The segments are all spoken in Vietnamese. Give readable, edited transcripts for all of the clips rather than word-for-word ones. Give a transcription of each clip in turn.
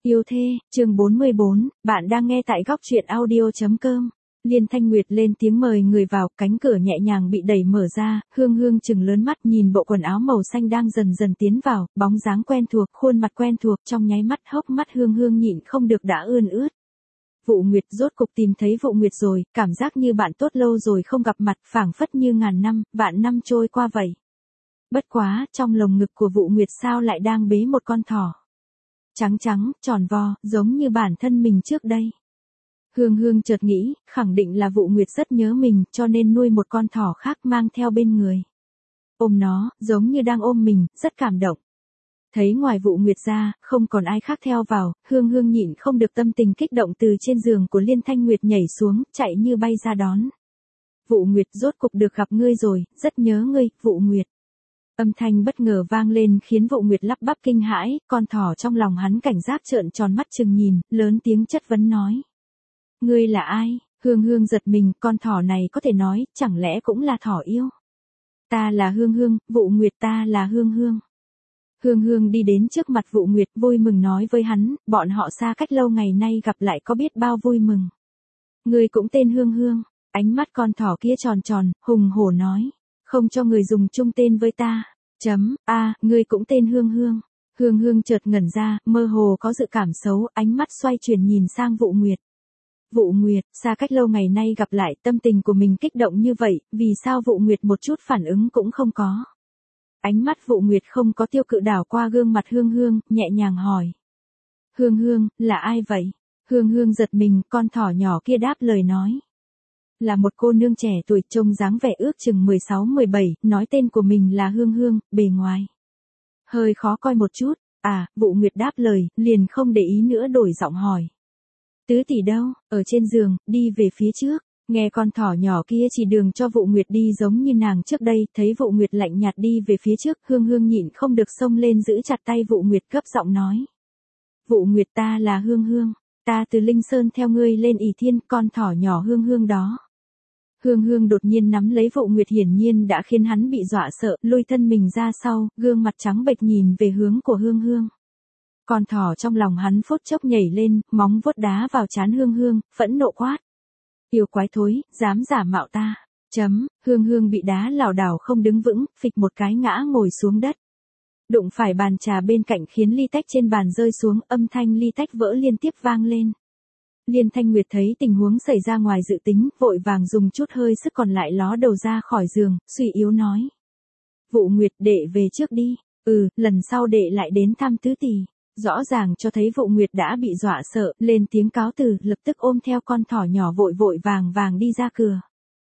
Yêu thê, chương 44, bạn đang nghe tại góc truyện audio.com. Liên Thanh Nguyệt lên tiếng mời người vào, cánh cửa nhẹ nhàng bị đẩy mở ra, Hương Hương trừng lớn mắt nhìn bộ quần áo màu xanh đang dần dần tiến vào, bóng dáng quen thuộc, khuôn mặt quen thuộc, trong nháy mắt hốc mắt Hương Hương nhịn không được đã ươn ướt. Vụ Nguyệt, rốt cục tìm thấy Vụ Nguyệt rồi, cảm giác như bạn tốt lâu rồi không gặp mặt, phảng phất như ngàn năm, vạn năm trôi qua vậy. Bất quá, trong lồng ngực của Vụ Nguyệt sao lại đang bế một con thỏ. Trắng trắng, tròn vo, giống như bản thân mình trước đây. Hương Hương chợt nghĩ, khẳng định là Vụ Nguyệt rất nhớ mình, cho nên nuôi một con thỏ khác mang theo bên người. Ôm nó, giống như đang ôm mình, rất cảm động. Thấy ngoài Vụ Nguyệt ra, không còn ai khác theo vào, Hương Hương nhịn không được tâm tình kích động từ trên giường của Liên Thanh Nguyệt nhảy xuống, chạy như bay ra đón. Vụ Nguyệt, rốt cục được gặp ngươi rồi, rất nhớ ngươi, Vụ Nguyệt. Âm thanh bất ngờ vang lên khiến Vụ Nguyệt lắp bắp kinh hãi, con thỏ trong lòng hắn cảnh giác trợn tròn mắt chừng nhìn, lớn tiếng chất vấn nói. Ngươi là ai? Hương Hương giật mình, con thỏ này có thể nói, chẳng lẽ cũng là thỏ yêu? Ta là Hương Hương, Vụ Nguyệt, ta là Hương Hương. Hương Hương đi đến trước mặt Vụ Nguyệt vui mừng nói với hắn, bọn họ xa cách lâu ngày nay gặp lại có biết bao vui mừng. Ngươi cũng tên Hương Hương, ánh mắt con thỏ kia tròn tròn, hùng hổ nói. Không cho người dùng chung tên với ta. Ngươi cũng tên Hương Hương. Hương Hương chợt ngẩn ra, mơ hồ có dự cảm xấu, ánh mắt xoay chuyển nhìn sang Vụ Nguyệt. Vụ Nguyệt, xa cách lâu ngày nay gặp lại, tâm tình của mình kích động như vậy, vì sao Vụ Nguyệt một chút phản ứng cũng không có. Ánh mắt Vụ Nguyệt không có tiêu cự đảo qua gương mặt Hương Hương, nhẹ nhàng hỏi. Hương Hương, là ai vậy? Hương Hương giật mình, con thỏ nhỏ kia đáp lời nói. Là một cô nương trẻ tuổi, trông dáng vẻ ước chừng 16-17, nói tên của mình là Hương Hương, bề ngoài hơi khó coi một chút. Vụ Nguyệt đáp lời, liền không để ý nữa đổi giọng hỏi. Tứ tỷ đâu? Ở trên giường, đi về phía trước. Nghe con thỏ nhỏ kia chỉ đường cho Vụ Nguyệt đi giống như nàng trước đây, thấy Vụ Nguyệt lạnh nhạt đi về phía trước, Hương Hương nhịn không được xông lên giữ chặt tay Vụ Nguyệt gấp giọng nói. Vụ Nguyệt, ta là Hương Hương, ta từ Linh Sơn theo ngươi lên Ỷ Thiên, con thỏ nhỏ Hương Hương đó. Hương Hương đột nhiên nắm lấy Vụ Nguyệt hiển nhiên đã khiến hắn bị dọa sợ, lùi thân mình ra sau, gương mặt trắng bệch nhìn về hướng của Hương Hương. Con thỏ trong lòng hắn phút chốc nhảy lên, móng vuốt đá vào trán Hương Hương, phẫn nộ quát. Yêu quái thối, dám giả mạo ta. Hương Hương bị đá lảo đảo không đứng vững, phịch một cái ngã ngồi xuống đất. Đụng phải bàn trà bên cạnh khiến ly tách trên bàn rơi xuống, âm thanh ly tách vỡ liên tiếp vang lên. Liên Thanh Nguyệt thấy tình huống xảy ra ngoài dự tính, vội vàng dùng chút hơi sức còn lại ló đầu ra khỏi giường, suy yếu nói. Vụ Nguyệt, đệ về trước đi. Lần sau đệ lại đến thăm tứ tỷ. Rõ ràng cho thấy Vụ Nguyệt đã bị dọa sợ, lên tiếng cáo từ, lập tức ôm theo con thỏ nhỏ vội vội vàng đi ra cửa.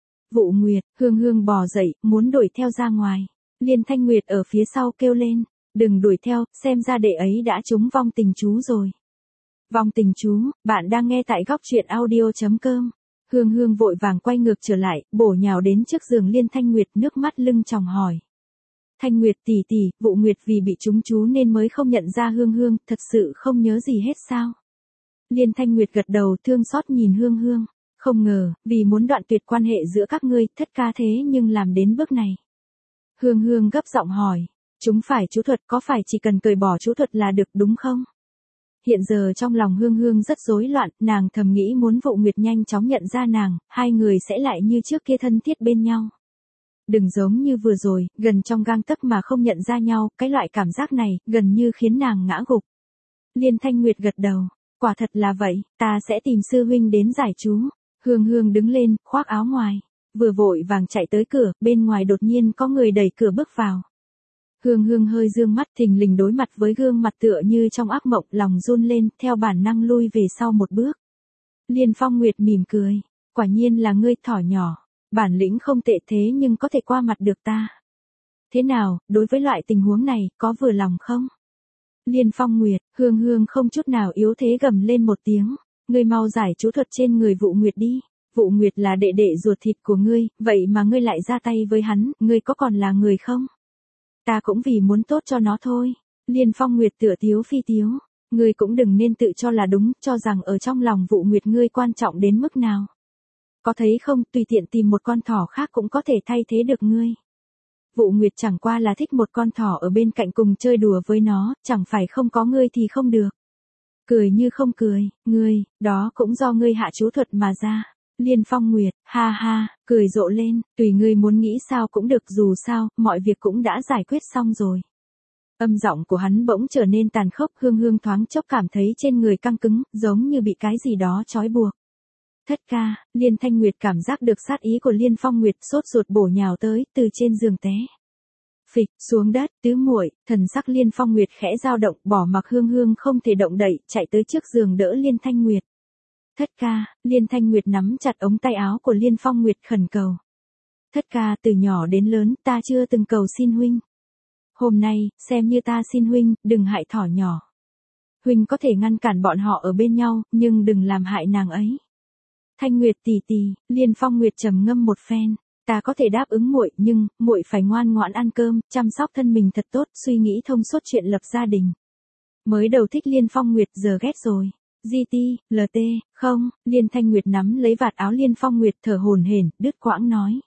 Vụ Nguyệt, Hương Hương bò dậy, muốn đuổi theo ra ngoài. Liên Thanh Nguyệt ở phía sau kêu lên, đừng đuổi theo, xem ra đệ ấy đã trúng vong tình chú rồi. Vong tình chú, bạn đang nghe tại góc truyện audio.com. Hương Hương vội vàng quay ngược trở lại, bổ nhào đến trước giường Liên Thanh Nguyệt, nước mắt lưng tròng hỏi. Thanh Nguyệt tỷ tỷ, Vụ Nguyệt vì bị trúng chú nên mới không nhận ra Hương Hương, thật sự không nhớ gì hết sao? Liên Thanh Nguyệt gật đầu thương xót nhìn Hương Hương. Không ngờ, vì muốn đoạn tuyệt quan hệ giữa các ngươi, thất ca thế nhưng làm đến bước này. Hương Hương gấp giọng hỏi. Chúng phải chú thuật, có phải chỉ cần cởi bỏ chú thuật là được đúng không? Hiện giờ trong lòng Hương Hương rất rối loạn, nàng thầm nghĩ muốn Vụ Nguyệt nhanh chóng nhận ra nàng, hai người sẽ lại như trước kia thân thiết bên nhau. Đừng giống như vừa rồi, gần trong gang tấc mà không nhận ra nhau, cái loại cảm giác này, gần như khiến nàng ngã gục. Liên Thanh Nguyệt gật đầu, quả thật là vậy, ta sẽ tìm sư huynh đến giải chú. Hương Hương đứng lên, khoác áo ngoài, vừa vội vàng chạy tới cửa, bên ngoài đột nhiên có người đẩy cửa bước vào. Hương Hương hơi dương mắt thình lình đối mặt với gương mặt tựa như trong ác mộng, lòng run lên, theo bản năng lui về sau một bước. Liên Phong Nguyệt mỉm cười, quả nhiên là ngươi thỏ nhỏ, bản lĩnh không tệ thế nhưng có thể qua mặt được ta. Thế nào, đối với loại tình huống này, có vừa lòng không? Liên Phong Nguyệt, Hương Hương không chút nào yếu thế gầm lên một tiếng, ngươi mau giải chú thuật trên người Vụ Nguyệt đi. Vụ Nguyệt là đệ đệ ruột thịt của ngươi, vậy mà ngươi lại ra tay với hắn, ngươi có còn là người không? Ta cũng vì muốn tốt cho nó thôi. Liên Phong Nguyệt tựa tiếu phi tiếu. Ngươi cũng đừng nên tự cho là đúng, cho rằng ở trong lòng Vụ Nguyệt ngươi quan trọng đến mức nào. Có thấy không, tùy tiện tìm một con thỏ khác cũng có thể thay thế được ngươi. Vụ Nguyệt chẳng qua là thích một con thỏ ở bên cạnh cùng chơi đùa với nó, chẳng phải không có ngươi thì không được. cười như không cười, ngươi, đó cũng do ngươi hạ chú thuật mà ra. Liên Phong Nguyệt, ha ha, cười rộ lên, tùy ngươi muốn nghĩ sao cũng được, dù sao, mọi việc cũng đã giải quyết xong rồi. Âm giọng của hắn bỗng trở nên tàn khốc, Hương Hương thoáng chốc cảm thấy trên người căng cứng, giống như bị cái gì đó trói buộc. Thất ca, Liên Thanh Nguyệt cảm giác được sát ý của Liên Phong Nguyệt, sốt ruột bổ nhào tới, từ trên giường té phịch xuống đất. Tứ muội, thần sắc Liên Phong Nguyệt khẽ dao động, bỏ mặc Hương Hương không thể động đậy, chạy tới trước giường đỡ Liên Thanh Nguyệt. Thất ca, Liên Thanh Nguyệt nắm chặt ống tay áo của Liên Phong Nguyệt khẩn cầu. Thất ca, từ nhỏ đến lớn ta chưa từng cầu xin huynh. Hôm nay, xem như ta xin huynh, đừng hại thỏ nhỏ. Huynh có thể ngăn cản bọn họ ở bên nhau, nhưng đừng làm hại nàng ấy. Thanh Nguyệt tỷ tỷ, Liên Phong Nguyệt trầm ngâm một phen. Ta có thể đáp ứng muội, nhưng muội phải ngoan ngoãn ăn cơm, chăm sóc thân mình thật tốt, suy nghĩ thông suốt chuyện lập gia đình. Mới đầu thích Liên Phong Nguyệt, giờ ghét rồi. GT, LT, không, Liên Thanh Nguyệt nắm lấy vạt áo Liên Phong Nguyệt, thở hổn hển, đứt quãng nói.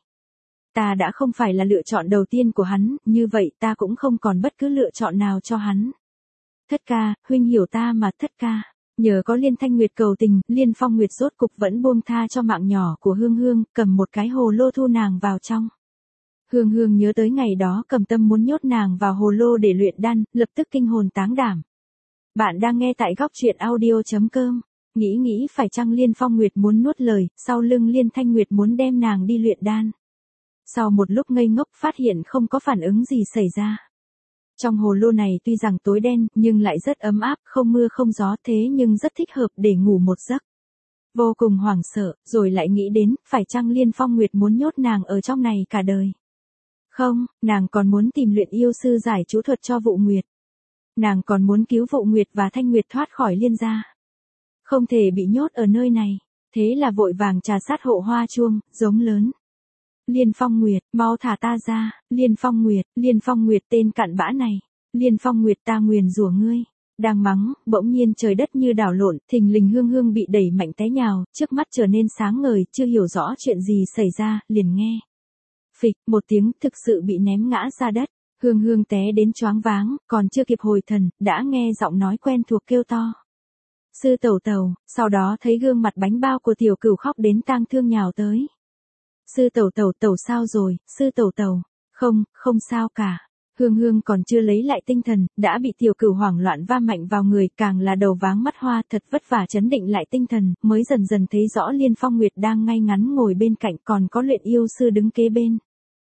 Ta đã không phải là lựa chọn đầu tiên của hắn, như vậy ta cũng không còn bất cứ lựa chọn nào cho hắn. Thất ca, huynh hiểu ta mà. Thất ca. Nhờ có Liên Thanh Nguyệt cầu tình, Liên Phong Nguyệt rốt cục vẫn buông tha cho mạng nhỏ của Hương Hương, cầm một cái hồ lô thu nàng vào trong. Hương Hương nhớ tới ngày đó cầm tâm muốn nhốt nàng vào hồ lô để luyện đan, lập tức kinh hồn táng đảm. Bạn đang nghe tại góc truyện audio.com. Nghĩ phải chăng Liên Phong Nguyệt muốn nuốt lời, sau lưng Liên Thanh Nguyệt muốn đem nàng đi luyện đan. Sau một lúc ngây ngốc phát hiện không có phản ứng gì xảy ra. Trong hồ lô này tuy rằng tối đen, nhưng lại rất ấm áp, không mưa không gió, thế nhưng rất thích hợp để ngủ một giấc. Vô cùng hoảng sợ, rồi lại nghĩ đến, phải chăng Liên Phong Nguyệt muốn nhốt nàng ở trong này cả đời. Không, nàng còn muốn tìm luyện yêu sư giải chú thuật cho Vụ Nguyệt. Nàng còn muốn cứu Vụ Nguyệt và Thanh Nguyệt thoát khỏi Liên gia. Không thể bị nhốt ở nơi này, thế là vội vàng trà sát hộ hoa chuông, giống lớn. Liên Phong Nguyệt, mau thả ta ra. Liên Phong Nguyệt tên cặn bã này. Liên Phong Nguyệt, ta nguyền rủa ngươi. Đang mắng, bỗng nhiên trời đất như đảo lộn, thình lình Hương Hương bị đẩy mạnh té nhào, trước mắt trở nên sáng ngời, chưa hiểu rõ chuyện gì xảy ra, liền nghe. Phịch, một tiếng, thực sự bị ném ngã ra đất. Hương Hương té đến choáng váng, còn chưa kịp hồi thần, đã nghe giọng nói quen thuộc kêu to. Sư tẩu tẩu, sau đó thấy gương mặt bánh bao của tiểu cửu khóc đến tang thương nhào tới. Sư tẩu tẩu sao rồi, sư tẩu. Không sao cả. Hương Hương còn chưa lấy lại tinh thần, đã bị tiểu cửu hoảng loạn va mạnh vào người, càng là đầu váng mắt hoa, thật vất vả trấn định lại tinh thần, mới dần dần thấy rõ Liên Phong Nguyệt đang ngay ngắn ngồi bên cạnh, còn có luyện yêu sư đứng kế bên.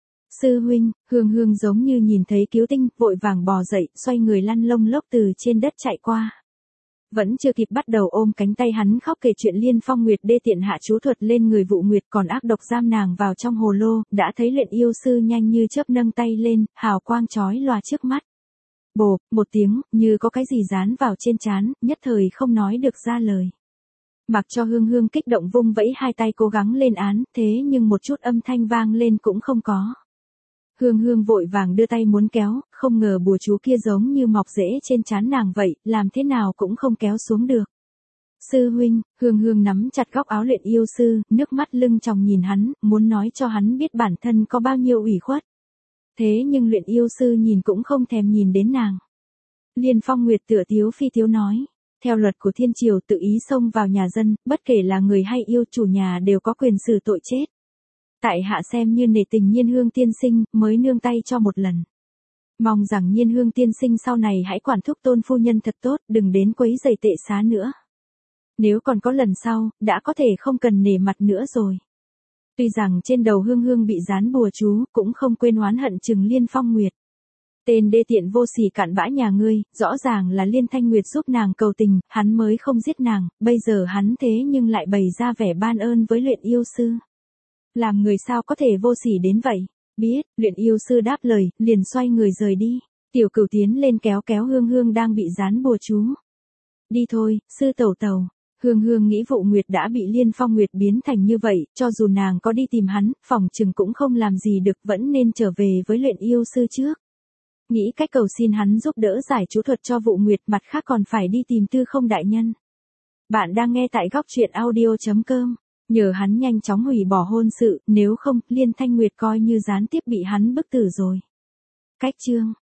Sư huynh, Hương Hương giống như nhìn thấy cứu tinh, vội vàng bò dậy, xoay người lăn lông lốc từ trên đất chạy qua. Vẫn chưa kịp bắt đầu ôm cánh tay hắn khóc kể chuyện Liên Phong Nguyệt đê tiện hạ chú thuật lên người Vụ Nguyệt, còn ác độc giam nàng vào trong hồ lô, đã thấy luyện yêu sư nhanh như chớp nâng tay lên, hào quang chói lòa trước mắt. Bộp, một tiếng, như có cái gì dán vào trên trán, nhất thời không nói được ra lời. Mặc cho Hương Hương kích động vung vẫy hai tay cố gắng lên án, thế nhưng một chút âm thanh vang lên cũng không có. Hương Hương vội vàng đưa tay muốn kéo, không ngờ bùa chú kia giống như mọc rễ trên trán nàng vậy, làm thế nào cũng không kéo xuống được. Sư huynh, Hương Hương nắm chặt góc áo luyện yêu sư, nước mắt lưng tròng nhìn hắn, muốn nói cho hắn biết bản thân có bao nhiêu ủy khuất. Thế nhưng luyện yêu sư nhìn cũng không thèm nhìn đến nàng. Liên Phong Nguyệt tựa tiếu phi tiếu nói, theo luật của thiên triều tự ý xông vào nhà dân, bất kể là người hay yêu, chủ nhà đều có quyền xử tội chết. Tại hạ xem như nể tình Nhiên Hương tiên sinh, mới nương tay cho một lần. Mong rằng Nhiên Hương tiên sinh sau này hãy quản thúc Tôn phu nhân thật tốt, đừng đến quấy rầy tệ xá nữa. Nếu còn có lần sau, đã có thể không cần nể mặt nữa rồi. Tuy rằng trên đầu Hương Hương bị dán bùa chú, cũng không quên oán hận chừng Liên Phong Nguyệt. Tên đê tiện vô sỉ cặn bã nhà ngươi, rõ ràng là Liên Thanh Nguyệt giúp nàng cầu tình, hắn mới không giết nàng, bây giờ hắn thế nhưng lại bày ra vẻ ban ơn với luyện yêu sư. Làm người sao có thể vô sỉ đến vậy? Biết, luyện yêu sư đáp lời, liền xoay người rời đi. Tiểu Cửu tiến lên kéo Hương Hương đang bị dán bùa chú. Đi thôi, sư tẩu. Hương Hương nghĩ Vụ Nguyệt đã bị Liên Phong Nguyệt biến thành như vậy, cho dù nàng có đi tìm hắn, phòng chừng cũng không làm gì được, vẫn nên trở về với luyện yêu sư trước. Nghĩ cách cầu xin hắn giúp đỡ giải chú thuật cho Vụ Nguyệt, mặt khác còn phải đi tìm Tư Không đại nhân. Bạn đang nghe tại góc truyện audio.com. Nhờ hắn nhanh chóng hủy bỏ hôn sự, nếu không, Liên Thanh Nguyệt coi như gián tiếp bị hắn bức tử rồi. Cách chương